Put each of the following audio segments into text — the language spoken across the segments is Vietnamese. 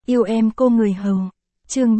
Yêu em cô người hầu. Chương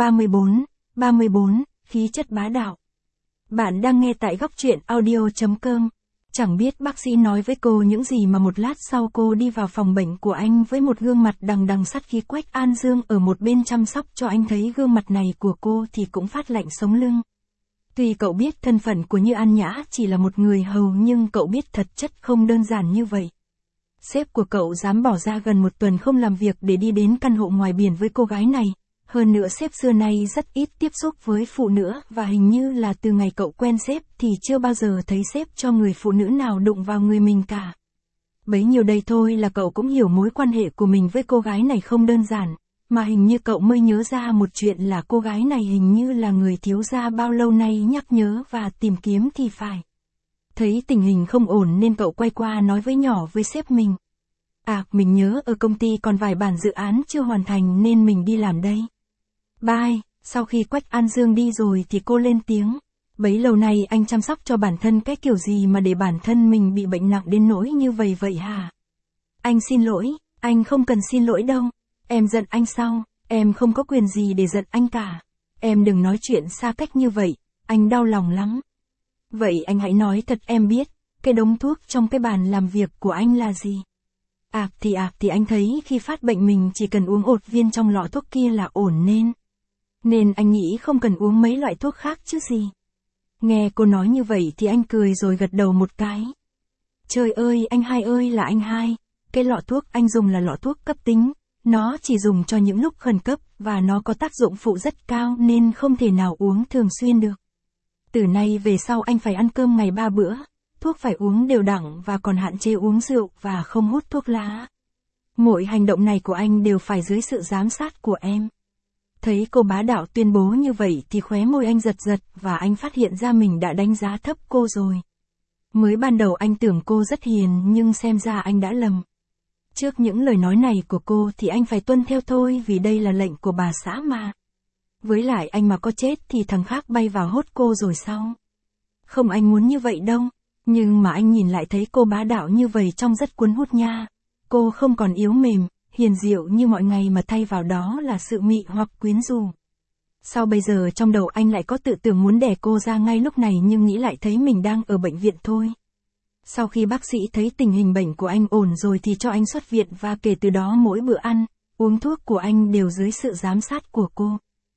34, khí chất bá đạo. Bạn đang nghe tại góc truyện audio.com. Chẳng biết bác sĩ nói với cô những gì mà một lát sau cô đi vào phòng bệnh của anh với một gương mặt đằng đằng sát khí. Quách An Dương ở một bên chăm sóc cho anh thấy gương mặt này của cô thì cũng phát lạnh sống lưng. Tuy cậu biết thân phận của Như An Nhã chỉ là một người hầu nhưng cậu biết thật chất không đơn giản như vậy. Sếp của cậu dám bỏ ra gần một tuần không làm việc để đi đến căn hộ ngoài biển với cô gái này. Hơn nữa sếp xưa nay rất ít tiếp xúc với phụ nữ và hình như là từ ngày cậu quen sếp thì chưa bao giờ thấy sếp cho người phụ nữ nào đụng vào người mình cả. Bấy nhiêu đây thôi là cậu cũng hiểu mối quan hệ của mình với cô gái này không đơn giản, mà hình như cậu mới nhớ ra một chuyện là cô gái này hình như là người thiếu gia bao lâu nay nhắc nhớ và tìm kiếm thì phải. Thấy tình hình không ổn nên cậu quay qua nói nhỏ với sếp mình. Mình nhớ ở công ty còn vài bản dự án chưa hoàn thành nên mình đi làm đây. Bye. Sau khi Quách An Dương đi rồi thì cô lên tiếng. Bấy lâu nay anh chăm sóc cho bản thân cái kiểu gì mà để bản thân mình bị bệnh nặng đến nỗi như vậy hả? Anh xin lỗi, anh không cần xin lỗi đâu. Em giận anh sao? Em không có quyền gì để giận anh cả. Em đừng nói chuyện xa cách như vậy, anh đau lòng lắm. Vậy anh hãy nói thật em biết, cái đống thuốc trong cái bàn làm việc của anh là gì? Thì anh thấy khi phát bệnh mình chỉ cần uống 1 viên trong lọ thuốc kia là ổn nên anh nghĩ không cần uống mấy loại thuốc khác chứ gì. Nghe cô nói như vậy thì anh cười rồi gật đầu một cái. Trời ơi anh hai ơi là anh hai, cái lọ thuốc anh dùng là lọ thuốc cấp tính, nó chỉ dùng cho những lúc khẩn cấp và nó có tác dụng phụ rất cao nên không thể nào uống thường xuyên được. Từ nay về sau anh phải ăn cơm ngày 3 bữa. Thuốc phải uống đều đặn và còn hạn chế uống rượu và không hút thuốc lá. Mọi hành động này của anh đều phải dưới sự giám sát của em. Thấy cô bá đạo tuyên bố như vậy thì khóe môi anh giật và anh phát hiện ra mình đã đánh giá thấp cô rồi. Mới ban đầu anh tưởng cô rất hiền nhưng xem ra anh đã lầm. Trước những lời nói này của cô thì anh phải tuân theo thôi vì đây là lệnh của bà xã mà. Với lại anh mà có chết thì thằng khác bay vào hốt cô rồi sao? Không anh muốn như vậy đâu. Nhưng mà anh nhìn lại thấy cô bá đạo như vậy trông rất cuốn hút nha. Cô không còn yếu mềm, hiền diệu như mọi ngày mà thay vào đó là sự mị hoặc quyến rũ. Sao bây giờ trong đầu anh lại có tự tưởng muốn đẻ cô ra ngay lúc này nhưng nghĩ lại thấy mình đang ở bệnh viện thôi. Sau khi bác sĩ thấy tình hình bệnh của anh ổn rồi thì cho anh xuất viện và kể từ đó mỗi bữa ăn, uống thuốc của anh đều dưới sự giám sát của cô.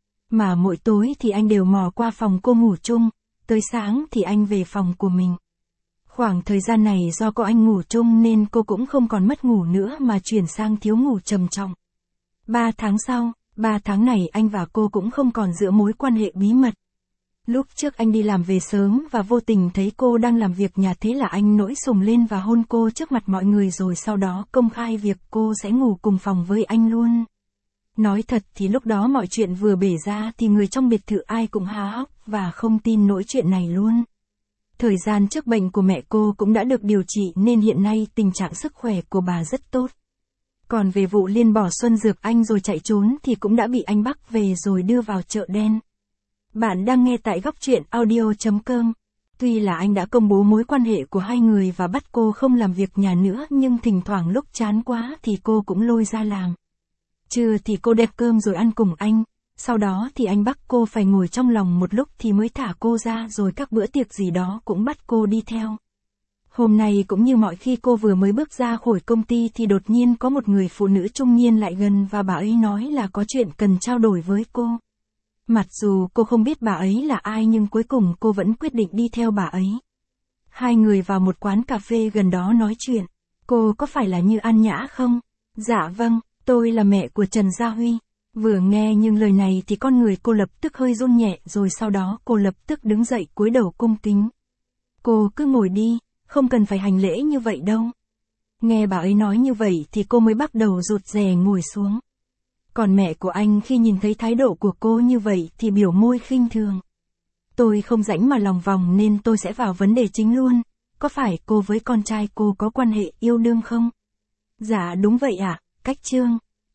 Mà mỗi tối thì anh đều mò qua phòng cô ngủ chung, tới sáng thì anh về phòng của mình. Khoảng thời gian này do có anh ngủ chung nên cô cũng không còn mất ngủ nữa mà chuyển sang thiếu ngủ trầm trọng. 3 tháng sau, 3 tháng này anh và cô cũng không còn giữ mối quan hệ bí mật. Lúc trước anh đi làm về sớm và vô tình thấy cô đang làm việc nhà thế là anh nổi sùng lên và hôn cô trước mặt mọi người rồi sau đó công khai việc cô sẽ ngủ cùng phòng với anh luôn. Nói thật thì lúc đó mọi chuyện vừa bể ra thì người trong biệt thự ai cũng há hốc và không tin nổi chuyện này luôn. Thời gian trước bệnh của mẹ cô cũng đã được điều trị nên hiện nay tình trạng sức khỏe của bà rất tốt. Còn về vụ Liên bỏ Xuân Dược anh rồi chạy trốn thì cũng đã bị anh bắt về rồi đưa vào chợ đen. Bạn đang nghe tại góc truyện audio.com. Tuy là anh đã công bố mối quan hệ của hai người và bắt cô không làm việc nhà nữa nhưng thỉnh thoảng lúc chán quá thì cô cũng lôi ra làm. Trưa thì cô đem cơm rồi ăn cùng anh. Sau đó thì anh bắt cô phải ngồi trong lòng một lúc thì mới thả cô ra rồi các bữa tiệc gì đó cũng bắt cô đi theo. Hôm nay cũng như mọi khi cô vừa mới bước ra khỏi công ty thì đột nhiên có một người phụ nữ trung niên lại gần và bà ấy nói là có chuyện cần trao đổi với cô. Mặc dù cô không biết bà ấy là ai nhưng cuối cùng cô vẫn quyết định đi theo bà ấy. Hai người vào một quán cà phê gần đó nói chuyện. Cô có phải là Như An Nhã không? Dạ vâng, tôi là mẹ của Trần Gia Huy. Vừa nghe những lời này thì con người cô lập tức hơi run nhẹ rồi sau đó cô lập tức đứng dậy cúi đầu cung kính. Cô cứ ngồi đi, không cần phải hành lễ như vậy đâu. Nghe bà ấy nói như vậy thì cô mới bắt đầu rụt rè ngồi xuống. Còn mẹ của anh khi nhìn thấy thái độ của cô như vậy thì biểu môi khinh thường. Tôi không rảnh mà lòng vòng nên tôi sẽ vào vấn đề chính luôn. Có phải cô với con trai cô có quan hệ yêu đương không? Dạ đúng vậy ạ, cách chương.